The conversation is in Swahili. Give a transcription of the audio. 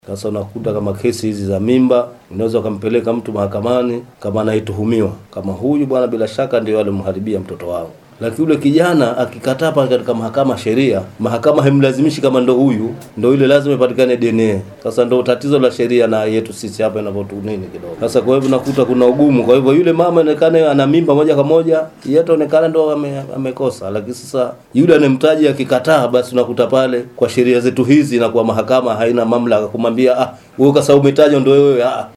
Sasa unakuta kama kesi hizi za mimba, unaweza kumpeleka mtu mahakamani kama anaituhumiwa, kama huyu bwana bila shaka ndio alimharibia mtoto wangu. Lakini yule kijana akikataa pale katika mahakama sheria, mahakama haimlazimishi kama ndo huyu, ndo ile lazima ipatikane DNA. Sasa ndo tatizo la sheria na yetu sisi hapa inavyotunini kidogo. Sasa kwa hivyo nakuta kuna ugumu. Kwa hivyo yule mama inaonekana ana mimba moja kwa moja, yeye ataonekana ndo amekosa. Lakini sasa yule anemtaji akikataa, basi unakuta pale kwa sheria zetu hizi na kwa mahakama haina mamlaka kumwambia wewe kwa sababu umetaja ndo wewe